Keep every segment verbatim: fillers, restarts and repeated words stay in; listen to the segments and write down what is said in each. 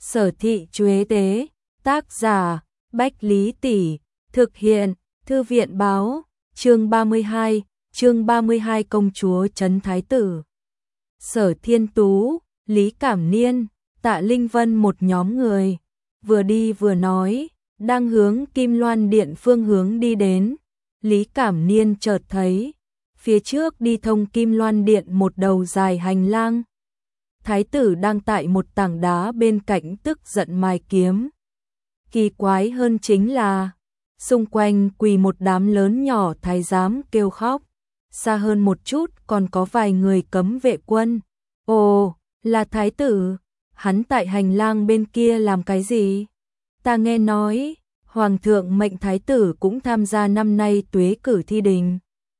Sở Thị Chuế Tế, tác giả Bách Lý Tỷ, thực hiện Thư viện Báo, chương ba mươi hai, chương ba mươi hai Công chúa trấn thái tử. Sở Thiên Tú, Lý Cảm Niên, Tạ Linh Vân một nhóm người, vừa đi vừa nói, đang hướng Kim Loan Điện phương hướng đi đến. Lý Cảm Niên chợt thấy, phía trước đi thông Kim Loan Điện một đầu dài hành lang. Thái tử đang tại một tảng đá bên cạnh tức giận mài kiếm. Kỳ quái hơn chính là, xung quanh quỳ một đám lớn nhỏ thái giám kêu khóc, xa hơn một chút còn có vài người cấm vệ quân. Ồ, là thái tử, hắn tại hành lang bên kia làm cái gì? Ta nghe nói, hoàng thượng mệnh thái tử cũng tham gia năm nay tuế cử thi đình.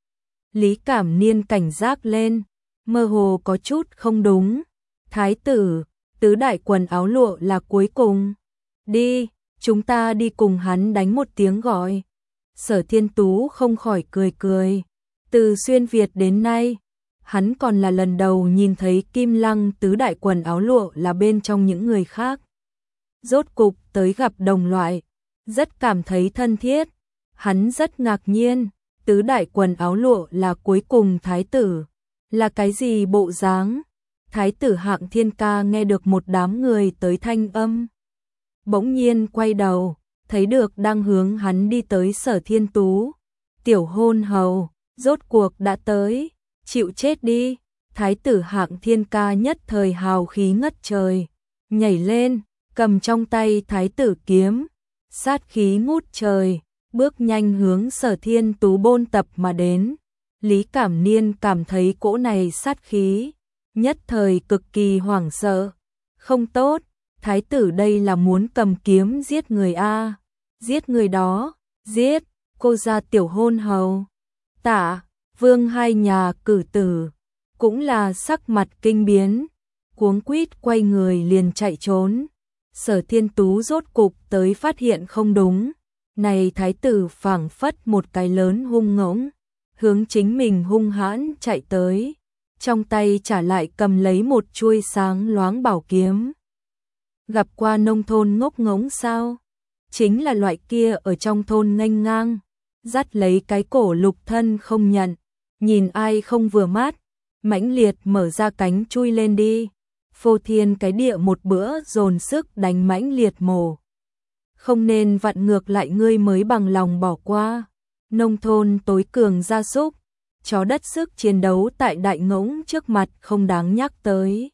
Lý Cảm Niên cảnh giác lên, mơ hồ có chút không đúng. Thái tử, tứ đại quần áo lụa là cuối cùng. Đi, chúng ta đi cùng hắn đánh một tiếng gọi. Sở Thiên Tú không khỏi cười cười. Từ xuyên Việt đến nay, hắn còn là lần đầu nhìn thấy Kim Lăng tứ đại quần áo lụa là bên trong những người khác. Rốt cục tới gặp đồng loại, rất cảm thấy thân thiết. Hắn rất ngạc nhiên, tứ đại quần áo lụa là cuối cùng thái tử. Là cái gì bộ dáng? Thái tử Hạng Thiên Ca nghe được một đám người tới thanh âm. Bỗng nhiên quay đầu, thấy được đang hướng hắn đi tới Sở Thiên Tú. Tiểu hôn hầu, rốt cuộc đã tới, chịu chết đi. Thái tử Hạng Thiên Ca nhất thời hào khí ngất trời, nhảy lên, cầm trong tay thái tử kiếm, sát khí ngút trời, bước nhanh hướng Sở Thiên Tú bôn tập mà đến. Lý Cảm Niên cảm thấy cỗ này sát khí, nhất thời cực kỳ hoảng sợ. Không tốt, thái tử đây là muốn cầm kiếm giết người a, giết người đó, giết, cô gia tiểu hôn hầu. Tạ, Vương hai nhà cử tử, cũng là sắc mặt kinh biến, cuống quýt quay người liền chạy trốn. Sở Thiên Tú rốt cục tới phát hiện không đúng, này thái tử phảng phất một cái lớn hung ngỗng, hướng chính mình hung hãn chạy tới. Trong tay trả lại cầm lấy một chuôi sáng loáng bảo kiếm. Gặp qua nông thôn ngốc ngỗng sao? Chính là loại kia ở trong thôn nghênh ngang, dắt lấy cái cổ lục thân không nhận, nhìn ai không vừa mắt, mãnh liệt mở ra cánh chui lên đi. Phô thiên cái địa một bữa dồn sức đánh mãnh liệt mổ. Không nên vặn ngược lại ngươi mới bằng lòng bỏ qua. Nông thôn tối cường gia súc, chó đất sức chiến đấu tại đại ngỗng trước mặt không đáng nhắc tới.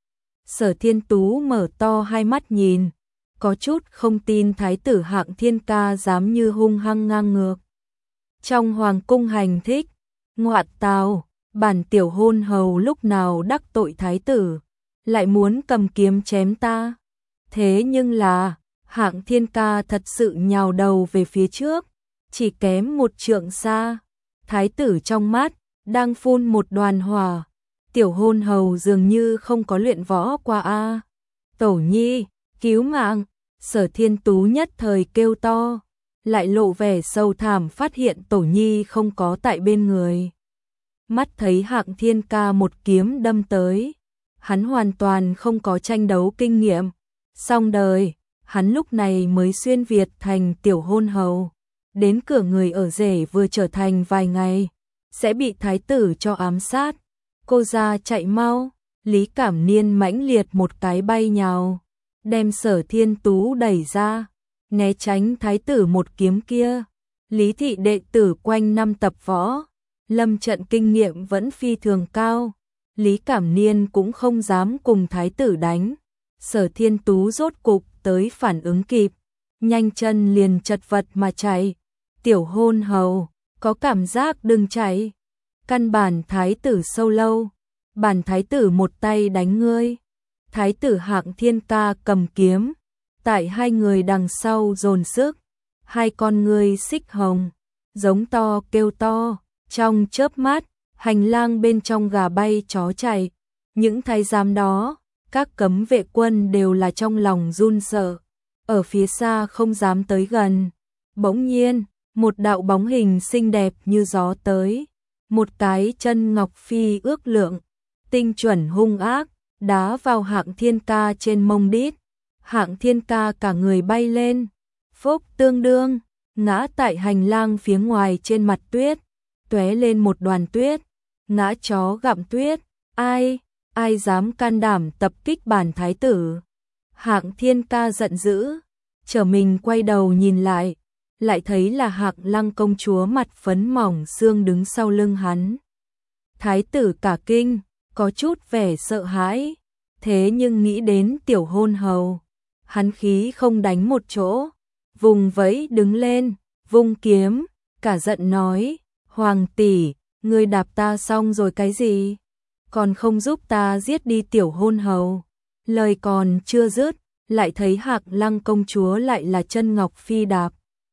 Sở Thiên Tú mở to hai mắt nhìn, có chút không tin thái tử Hạng Thiên Ca dám như hung hăng ngang ngược. Trong hoàng cung hành thích, ngoại tào, bản tiểu hôn hầu lúc nào đắc tội thái tử, lại muốn cầm kiếm chém ta. Thế nhưng là, Hạng Thiên Ca thật sự nhào đầu về phía trước, chỉ kém một trượng xa. Thái tử trong mắt, đang phun một đoàn hỏa. Tiểu hôn hầu dường như không có luyện võ qua a. Tổ nhi, cứu mạng. Sở Thiên Tú nhất thời kêu to, lại lộ vẻ sâu thẳm phát hiện Tổ nhi không có tại bên người. Mắt thấy Hạng Thiên Ca một kiếm đâm tới, hắn hoàn toàn không có tranh đấu kinh nghiệm. Xong đời, hắn lúc này mới xuyên Việt thành tiểu hôn hầu. Đến cửa người ở rể vừa trở thành vài ngày, sẽ bị thái tử cho ám sát. Cô ra chạy mau. Lý Cảm Niên mãnh liệt một cái bay nhào, đem Sở Thiên Tú đẩy ra, né tránh thái tử một kiếm kia. Lý thị đệ tử quanh năm tập võ, lâm trận kinh nghiệm vẫn phi thường cao. Lý Cảm Niên cũng không dám cùng thái tử đánh. Sở Thiên Tú rốt cục tới phản ứng kịp, nhanh chân liền chật vật mà chạy. Tiểu hôn hầu, có cảm giác đừng chạy. Căn bản thái tử sâu lâu, bản thái tử một tay đánh ngươi. Thái tử Hạng Thiên Ca cầm kiếm, tại hai người đằng sau dồn sức, hai con ngươi xích hồng, giống to kêu to. Trong chớp mắt, hành lang bên trong gà bay chó chạy. Những thái giám đó, các cấm vệ quân đều là trong lòng run sợ, ở phía xa không dám tới gần. Bỗng nhiên, một đạo bóng hình xinh đẹp như gió tới, một cái chân ngọc phi ước lượng, tinh chuẩn hung ác, đá vào Hạng Thiên Ca trên mông đít. Hạng Thiên Ca cả người bay lên, phốc tương đương, ngã tại hành lang phía ngoài trên mặt tuyết, tóe lên một đoàn tuyết, ngã chó gặm tuyết, ai, ai dám can đảm tập kích bản thái tử. Hạng Thiên Ca giận dữ, trở mình quay đầu nhìn lại, lại thấy là Hạng Lăng công chúa mặt phấn mỏng xương đứng sau lưng hắn. Thái tử cả kinh, có chút vẻ sợ hãi, thế nhưng nghĩ đến tiểu hôn hầu, hắn khí không đánh một chỗ, vùng vẫy đứng lên, vung kiếm, cả giận nói, Hoàng tỷ, ngươi đạp ta xong rồi cái gì? Còn không giúp ta giết đi tiểu hôn hầu. Lời còn chưa dứt, lại thấy Hạng Lăng công chúa lại là chân ngọc phi đạp.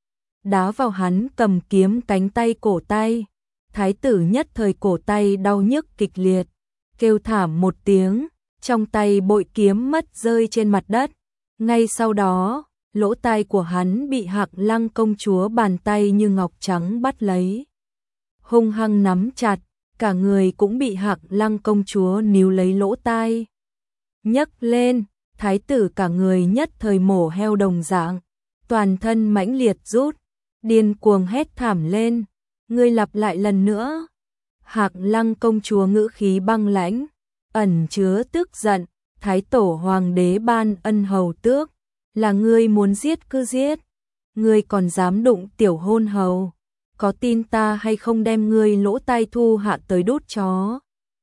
Đá vào hắn cầm kiếm cánh tay cổ tay. Thái tử nhất thời cổ tay đau nhức kịch liệt, kêu thảm một tiếng, trong tay bội kiếm mất rơi trên mặt đất. Ngay sau đó, lỗ tai của hắn bị Hạng Lăng công chúa bàn tay như ngọc trắng bắt lấy, hung hăng nắm chặt, cả người cũng bị Hạng Lăng công chúa níu lấy lỗ tai. Nhấc lên, thái tử cả người nhất thời mổ heo đồng dạng, toàn thân mãnh liệt rút, điên cuồng hét thảm lên, ngươi lặp lại lần nữa. Hạng Lăng công chúa ngữ khí băng lãnh, ẩn chứa tức giận, thái tổ hoàng đế ban ân hầu tước, là ngươi muốn giết cứ giết, ngươi còn dám đụng tiểu hôn hầu, có tin ta hay không đem ngươi lỗ tai thu hạ tới đút chó.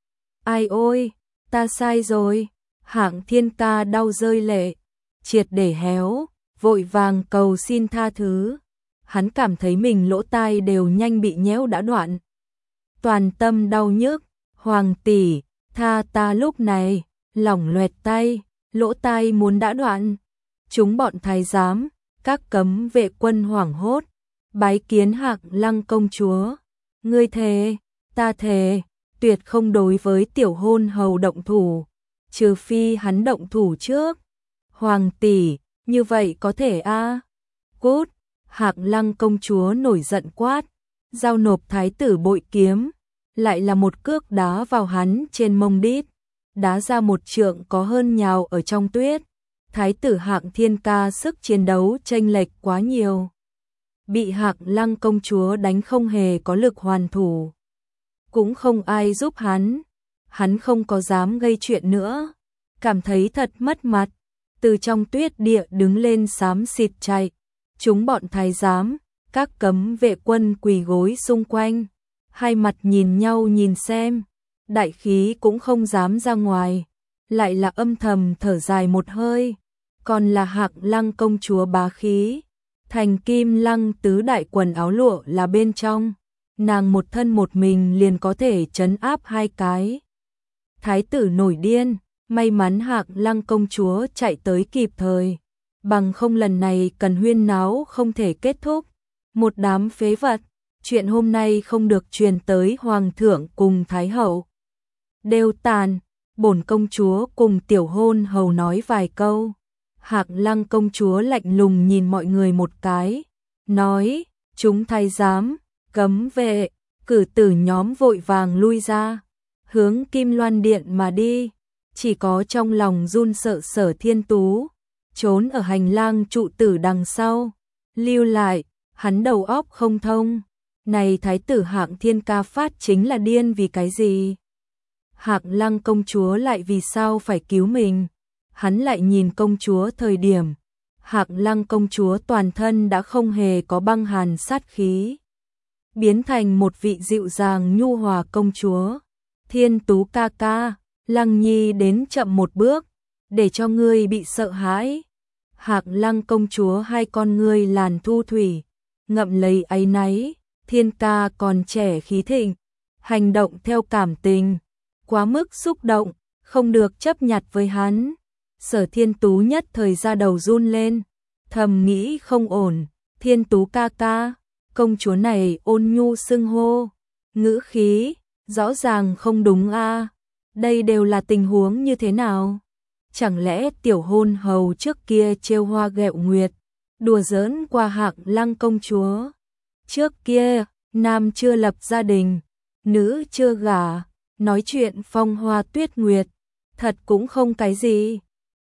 Ai ôi, ta sai rồi. Hạng Thiên Ca đau rơi lệ, triệt để héo, vội vàng cầu xin tha thứ. Hắn cảm thấy mình lỗ tai đều nhanh bị nhéo đã đoạn. Toàn tâm đau nhức, Hoàng tỷ, tha ta lúc này, lỏng loẹt tay, lỗ tai muốn đã đoạn. Chúng bọn thái giám, các cấm vệ quân hoảng hốt, bái kiến Hạng Lăng công chúa. Ngươi thề, ta thề, tuyệt không đối với tiểu hôn hầu động thủ, trừ phi hắn động thủ trước. Hoàng tỷ, như vậy có thể a? À? Cút! Hạng Lăng công chúa nổi giận quát, giao nộp thái tử bội kiếm, lại là một cước đá vào hắn trên mông đít, đá ra một trượng có hơn nhào ở trong tuyết. Thái tử Hạng Thiên Ca sức chiến đấu chênh lệch quá nhiều, bị Hạng Lăng công chúa đánh không hề có lực hoàn thủ, cũng không ai giúp hắn, hắn không có dám gây chuyện nữa, cảm thấy thật mất mặt, từ trong tuyết địa đứng lên xám xịt chạy. Chúng bọn thái giám, các cấm vệ quân quỳ gối xung quanh, hai mặt nhìn nhau nhìn xem, đại khí cũng không dám ra ngoài, lại là âm thầm thở dài một hơi, còn là Hạng Lăng công chúa bá khí, thành kim lăng tứ đại quần áo lụa là bên trong, nàng một thân một mình liền có thể trấn áp hai cái. Thái tử nổi điên, may mắn Hạng Lăng công chúa chạy tới kịp thời, bằng không lần này cần huyên náo không thể kết thúc. Một đám phế vật, chuyện hôm nay không được truyền tới hoàng thượng cùng thái hậu. Đều tàn, bổn công chúa cùng tiểu hôn hầu nói vài câu. Hạng Lăng công chúa lạnh lùng nhìn mọi người một cái, nói, chúng thái giám, cấm vệ, cử tử nhóm vội vàng lui ra, hướng Kim Loan Điện mà đi. Chỉ có trong lòng run sợ Sở Thiên Tú, trốn ở hành lang trụ tử đằng sau, lưu lại, hắn đầu óc không thông. Này thái tử Hạng Thiên Ca phát chính là điên vì cái gì? Hạng Lăng công chúa lại vì sao phải cứu mình? Hắn lại nhìn công chúa thời điểm, Hạng Lăng công chúa toàn thân đã không hề có băng hàn sát khí, biến thành một vị dịu dàng nhu hòa công chúa. Thiên Tú ca ca, Lăng Nhi đến chậm một bước, để cho ngươi bị sợ hãi. Hạng Lăng công chúa hai con ngươi làn thu thủy, ngậm lấy áy náy, Thiên ca còn trẻ khí thịnh, hành động theo cảm tình, quá mức xúc động, không được chấp nhặt với hắn. Sở Thiên Tú nhất thời ra đầu run lên, thầm nghĩ không ổn, Thiên Tú ca ca, công chúa này ôn nhu xưng hô, ngữ khí, rõ ràng không đúng a. Đây đều là tình huống như thế nào? Chẳng lẽ tiểu hôn hầu trước kia trêu hoa ghẹo nguyệt, đùa giỡn qua Hạng Lăng công chúa? Trước kia, nam chưa lập gia đình, nữ chưa gả, nói chuyện phong hoa tuyết nguyệt, thật cũng không cái gì.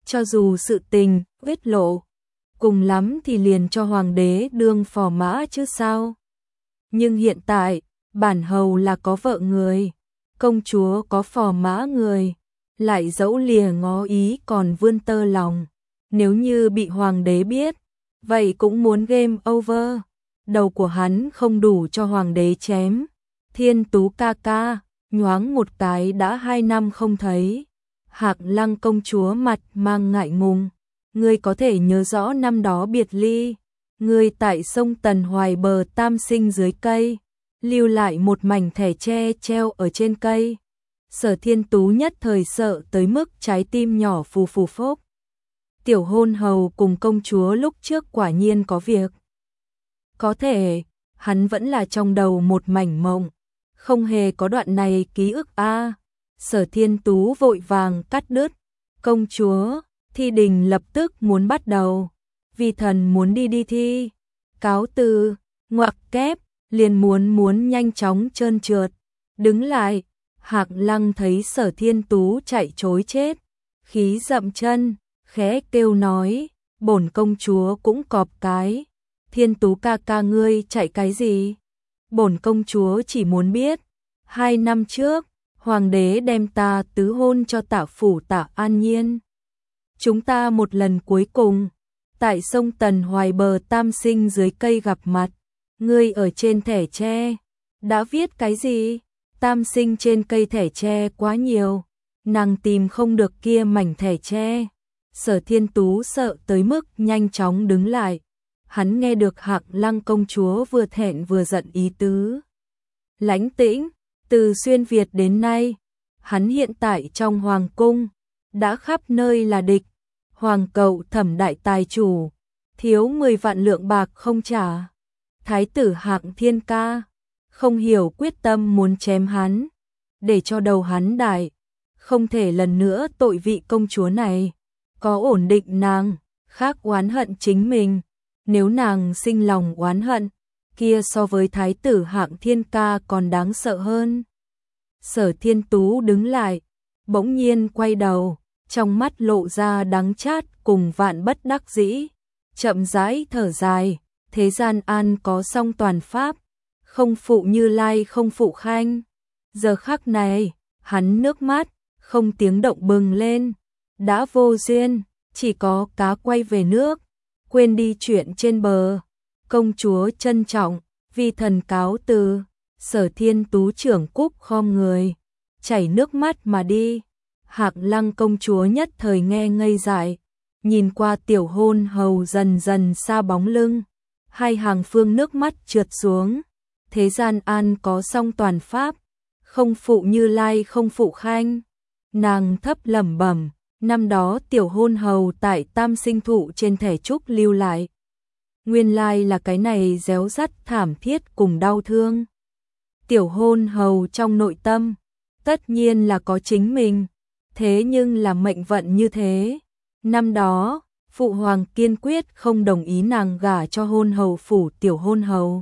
Cho dù sự tình, huyết lộ, cùng lắm thì liền cho hoàng đế đương phò mã chứ sao. Nhưng hiện tại, bản hầu là có vợ người, công chúa có phò mã người, lại dẫu lìa ngó ý còn vươn tơ lòng. Nếu như bị hoàng đế biết, vậy cũng muốn game over. Đầu của hắn không đủ cho hoàng đế chém. Thiên Tú ca ca, nhoáng một cái đã hai năm không thấy. Hạc Lăng công chúa mặt mang ngại ngùng. Ngươi có thể nhớ rõ năm đó biệt ly. Ngươi tại sông Tần Hoài bờ tam sinh dưới cây, lưu lại một mảnh thẻ tre treo ở trên cây. Sở Thiên Tú nhất thời sợ tới mức trái tim nhỏ phù phù phốc. Tiểu hôn hầu cùng công chúa lúc trước quả nhiên có việc. Có thể, hắn vẫn là trong đầu một mảnh mộng, không hề có đoạn này ký ức a. À, Sở Thiên Tú vội vàng cắt đứt. Công chúa, thi đình lập tức muốn bắt đầu. Vi thần muốn đi đi thi. Cáo từ, ngoặc kép, liền muốn muốn nhanh chóng trơn trượt. Đứng lại, Hạc Lăng thấy Sở Thiên Tú chạy trối chết. Khí dậm chân, khẽ kêu nói, bổn công chúa cũng cọp cái. Thiên Tú ca ca ngươi chạy cái gì? Bổn công chúa chỉ muốn biết. Hai năm trước, hoàng đế đem ta tứ hôn cho Tạ phủ Tạ An Nhiên. Chúng ta một lần cuối cùng, tại sông Tần Hoài bờ tam sinh dưới cây gặp mặt. Ngươi ở trên thẻ tre, đã viết cái gì? Tam sinh trên cây thẻ tre quá nhiều, nàng tìm không được kia mảnh thẻ tre. Sở Thiên Tú sợ tới mức nhanh chóng đứng lại. Hắn nghe được Hạc Lăng công chúa vừa thẹn vừa giận ý tứ. Lãnh tĩnh, từ xuyên Việt đến nay, hắn hiện tại trong hoàng cung, đã khắp nơi là địch. Hoàng cậu Thẩm đại tài chủ, thiếu mười vạn lượng bạc không trả. Thái tử Hạng Thiên ca, không hiểu quyết tâm muốn chém hắn, để cho đầu hắn đại, không thể lần nữa tội vị công chúa này. Có ổn định nàng, khác oán hận chính mình. Nếu nàng sinh lòng oán hận, kia so với thái tử Hạng Thiên ca còn đáng sợ hơn. Sở Thiên Tú đứng lại, bỗng nhiên quay đầu, trong mắt lộ ra đắng chát cùng vạn bất đắc dĩ, chậm rãi thở dài. Thế gian an có song toàn pháp, không phụ Như Lai không phụ Khanh. Giờ khắc này, hắn nước mắt không tiếng động bừng lên. Đã vô duyên, chỉ có cá quay về nước, quên đi chuyện trên bờ. Công chúa trân trọng, vi thần cáo từ. Sở Thiên Tú trưởng cúc khom người, chảy nước mắt mà đi. Hạc Lăng công chúa nhất thời nghe ngây dại, nhìn qua tiểu hôn hầu dần dần xa bóng lưng, hai hàng phương nước mắt trượt xuống. Thế gian an có song toàn pháp, không phụ Như Lai không phụ Khanh. Nàng thấp lẩm bẩm, năm đó tiểu hôn hầu tại tam sinh thụ trên thẻ trúc lưu lại. Nguyên lai là cái này réo rắt thảm thiết cùng đau thương. Tiểu hôn hầu trong nội tâm, tất nhiên là có chính mình, thế nhưng là mệnh vận như thế. Năm đó, phụ hoàng kiên quyết không đồng ý nàng gả cho hôn hầu phủ tiểu hôn hầu,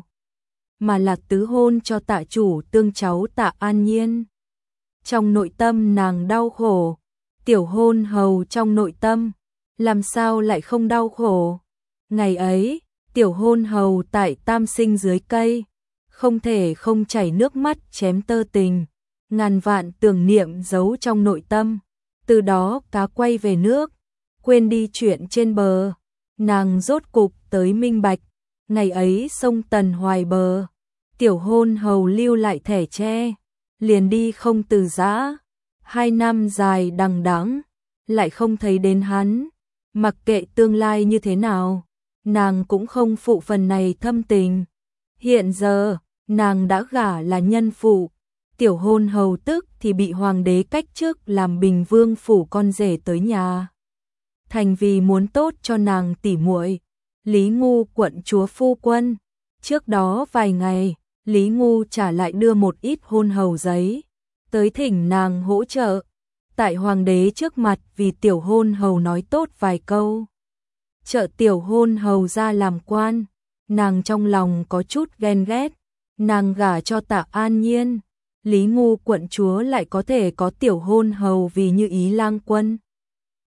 mà là tứ hôn cho Tạ chủ tương cháu Tạ An Nhiên. Trong nội tâm nàng đau khổ, tiểu hôn hầu trong nội tâm, làm sao lại không đau khổ. Ngày ấy, tiểu hôn hầu tại tam sinh dưới cây, không thể không chảy nước mắt chém tơ tình, ngàn vạn tưởng niệm giấu trong nội tâm. Từ đó cá quay về nước, quên đi chuyện trên bờ. Nàng rốt cục tới minh bạch, ngày ấy sông Tần Hoài bờ, tiểu hôn hầu lưu lại thẻ tre, liền đi không từ giã. Hai năm dài đằng đẵng, lại không thấy đến hắn. Mặc kệ tương lai như thế nào, nàng cũng không phụ phần này thâm tình. Hiện giờ, nàng đã gả là nhân phụ, tiểu hôn hầu tức thì bị hoàng đế cách chức làm Bình Vương phủ con rể tới nhà. Thành vì muốn tốt cho nàng tỉ muội, Lý Ngu quận chúa phu quân. Trước đó vài ngày, Lý Ngu trả lại đưa một ít hôn hầu giấy, tới thỉnh nàng hỗ trợ. Tại hoàng đế trước mặt vì tiểu hôn hầu nói tốt vài câu, trợ tiểu hôn hầu ra làm quan. Nàng trong lòng có chút ghen ghét, nàng gả cho Tạ An Nhiên, Lý Ngu quận chúa lại có thể có tiểu hôn hầu vì như ý lang quân.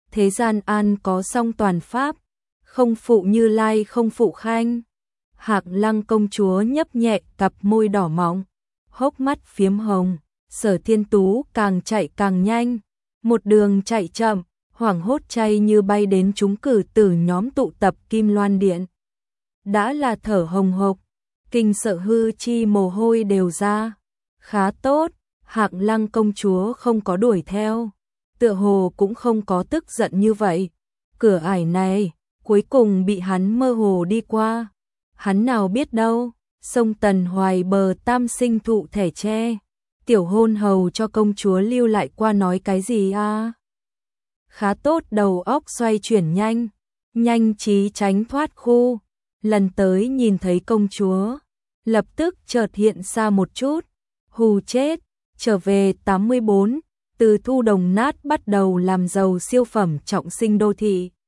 thế gian an có song toàn pháp, không phụ Như Lai không phụ Khanh. Hạc Lăng công chúa nhấp nhẹ cặp môi đỏ mọng, hốc mắt phiếm hồng, Sở Thiên Tú càng chạy càng nhanh, một đường chạy chậm, hoảng hốt chay như bay đến chúng cử tử nhóm tụ tập Kim Loan Điện. Đã là thở hồng hộc, kinh sợ hư chi mồ hôi đều ra. Khá tốt, Hạc Lăng công chúa không có đuổi theo, tựa hồ cũng không có tức giận như vậy. Cửa ải này, cuối cùng bị hắn mơ hồ đi qua. Hắn nào biết đâu, sông Tần Hoài bờ tam sinh thụ thẻ tre, tiểu hôn hầu cho công chúa lưu lại qua nói cái gì à? Khá tốt, đầu óc xoay chuyển nhanh, nhanh trí tránh thoát khu. Lần tới nhìn thấy công chúa, lập tức chợt hiện ra một chút, hù chết. Trở về tám mươi bốn, từ thu đồng nát bắt đầu làm giàu siêu phẩm trọng sinh đô thị.